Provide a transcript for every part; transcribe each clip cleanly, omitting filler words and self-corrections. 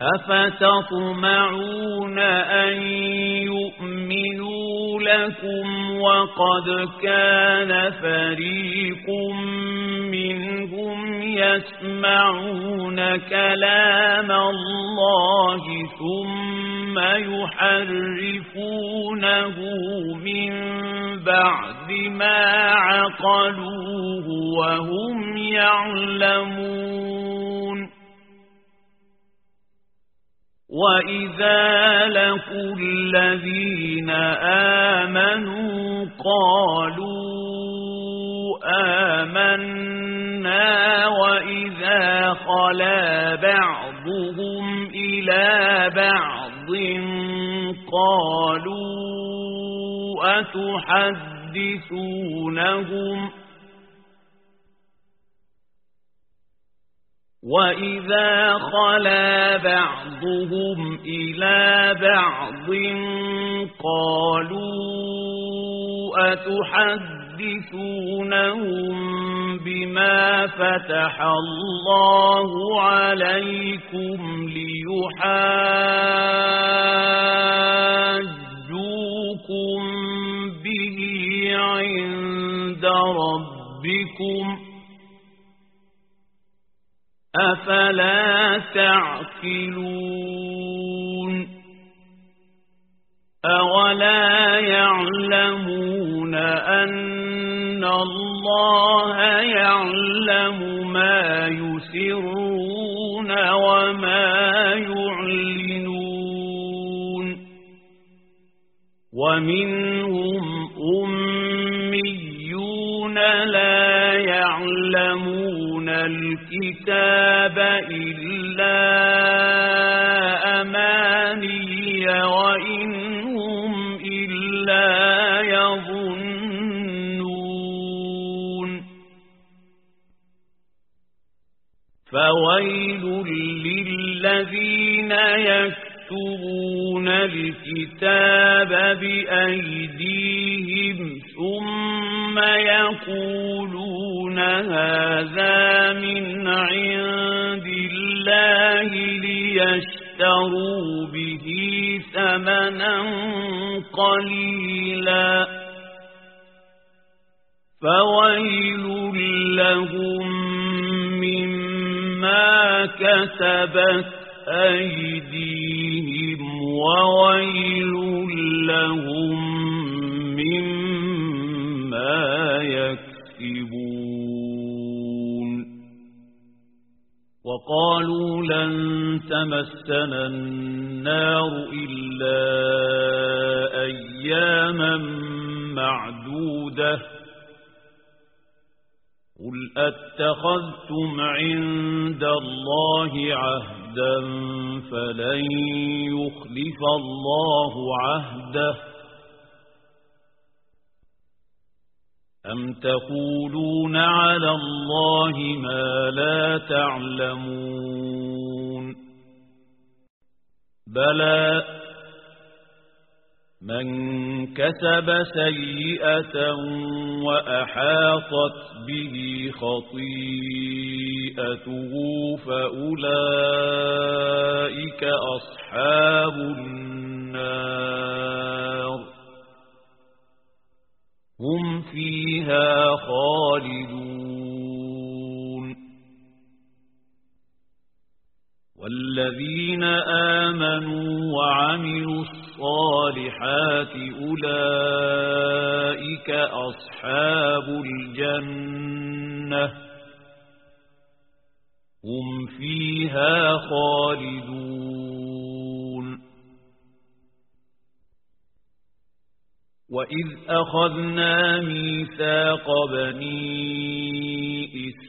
أفتطمعون أن يؤمنوا لكم وقد كان فريق منهم يسمعون كلام الله ثم يحرفونه من بعد ما عقلوه وهم يعلمون وَإِذَا لَقُوا الَّذِينَ آمَنُوا قَالُوا آمَنَّا وَإِذَا خَلَا بَعْضُهُمْ إِلَى بَعْضٍ قَالُوا أَتُحَدِّثُونَهُمْ وَإِذَا خَلَا بَعْضُهُمْ إِلَى بَعْضٍ قَالُوا أَتُحَدِّثُونَهُم بِمَا فَتَحَ اللَّهُ عَلَيْكُمْ لِيُحَاجُّوكُم بِهِ عِندَ رَبِّكُمْ أفلا تعقلون أولا يعلمون أن الله يعلم ما يسرون وما يعلنون ومنهم أميون لا يعلمون الكتاب إلا أماني وإن هم إلا يظنون فويل للذين يكتبون الكتاب بأيديهم ثم يقولون هذا من عند الله ليشتروا به ثمنا قليلا فويل لهم مما كسبت أيديهم وويل لهم مما يكسبون وقالوا لن تمسنا النار إلا أياما معدودة قل أتخذتم عند الله عهدا فلن يخلف الله عهده أم تقولون على الله ما لا تعلمون بلى من كسب سيئة وأحاطت به خطيئته فأولئك أصحاب النار هم فيها خالدون والذين آمنوا وعملوا الصالحات أولئك أصحاب الجنة هم فيها خالدون وإذ أخذنا ميثاق بني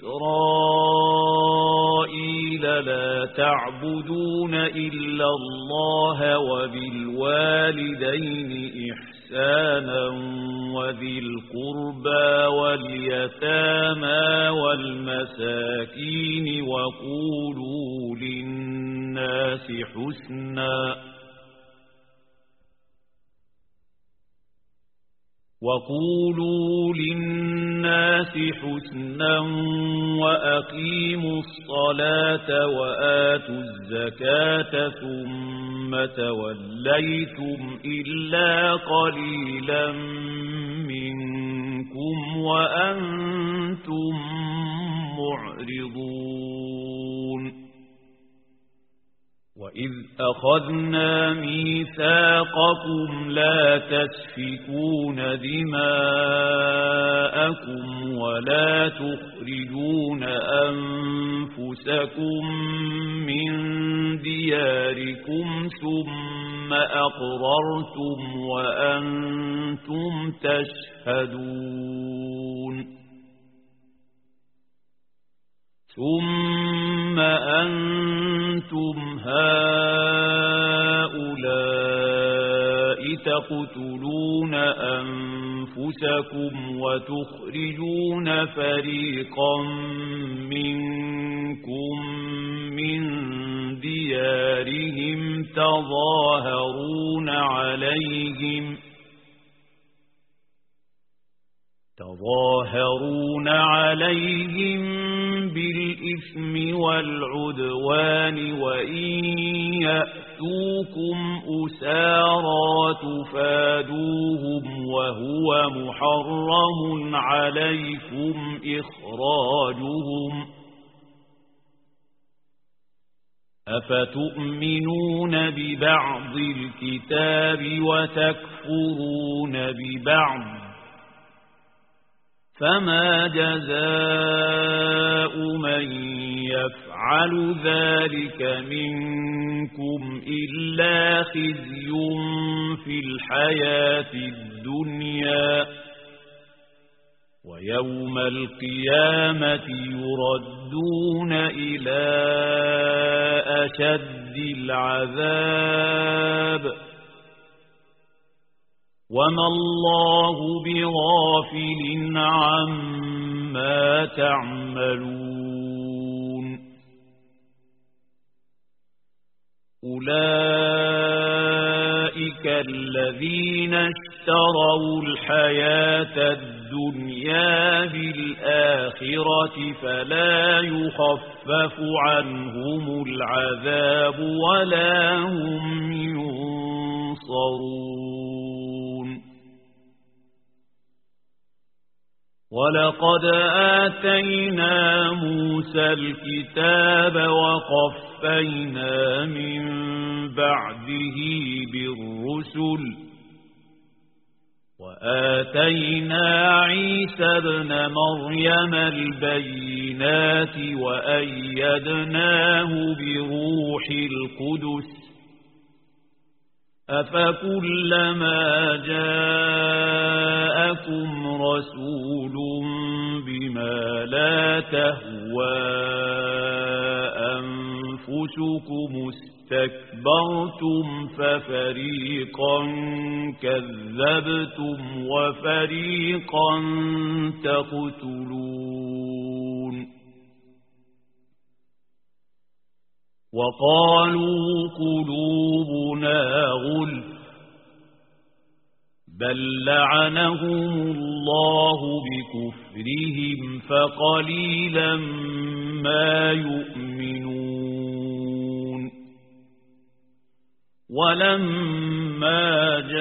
إسرائيل لا تعبدون إلا الله وبالوالدين إحسانا وذي القربى واليتامى والمساكين وقولوا للناس حسنا وقولوا للناس حسنا وأقيموا الصلاة وآتوا الزكاة ثم توليتم إلا قليلا منكم وأنتم معرضون وإذ أخذنا ميثاقكم لا تسفكون دماءكم ولا تخرجون أنفسكم من دياركم ثم أقررتم وأنتم تشهدون ثم أنتم هؤلاء تقتلون أنفسكم وتخرجون فريقا منكم من ديارهم تظاهرون عليهم بالإثم والعدوان وإن يأتوكم أسارى تفادوهم وهو محرم عليكم إخراجهم أفتؤمنون ببعض الكتاب وتكفرون ببعض فما جزاء من يفعل ذلك منكم إلا خزي في الحياة الدنيا ويوم القيامة يردون إلى أشد العذاب وما الله بغافل عما تعملون أولئك الذين اشتروا الحياة الدنيا بالآخرة فلا يخفف عنهم العذاب ولا هم ينصرون ولقد آتينا موسى الكتاب وقفينا من بعده بالرسل وآتينا عيسى ابن مريم البينات وأيدناه بروح القدس أفكلما جاءكم رسول بما لا تهوى أنفسكم استكبرتم ففريقا كذبتم وفريقا تقتلون وقالوا قلوبنا غلف بل لعنهم الله بكفرهم فقليلا ما يؤمنون ولما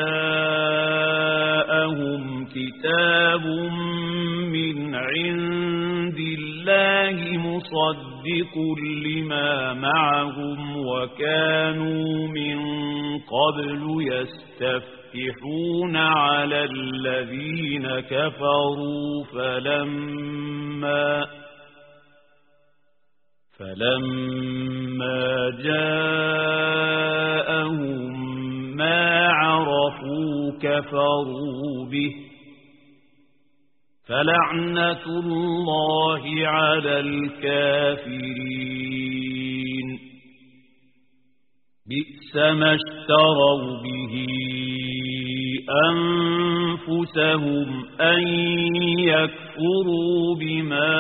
جاءهم كتاب من عند الله مصدق لما معهم وكانوا من قبل يستفتحون على الذين كفروا فلما جاءهم ما عرفوا كفروا به فلعنة الله على الكافرين بئس ما اشتروا به أنفسهم أن يكفروا بما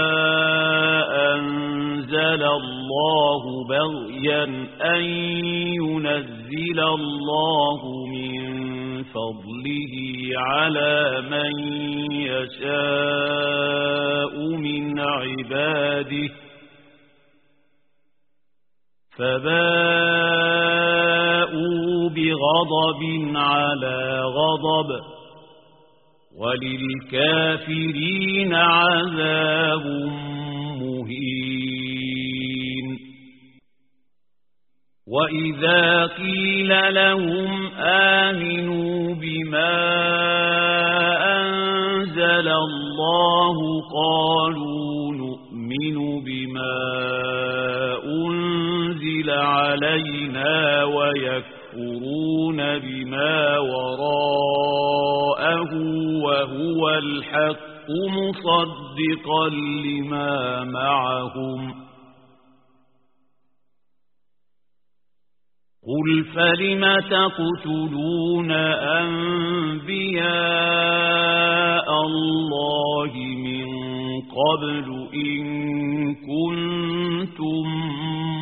أنزل الله بغيا أن ينزل الله من فضله على من يشاء من عباده فباءوا بغضب على غضب وللكافرين عذاب مهين. وإذا قيل لهم آمنوا بما أنزل الله قالوا نؤمن بما أنزل علينا ويكفرون بما وراءه وهو الحق مصدقا لما معهم قل فلم تقتلون أنبياء الله من قبل إن كنتم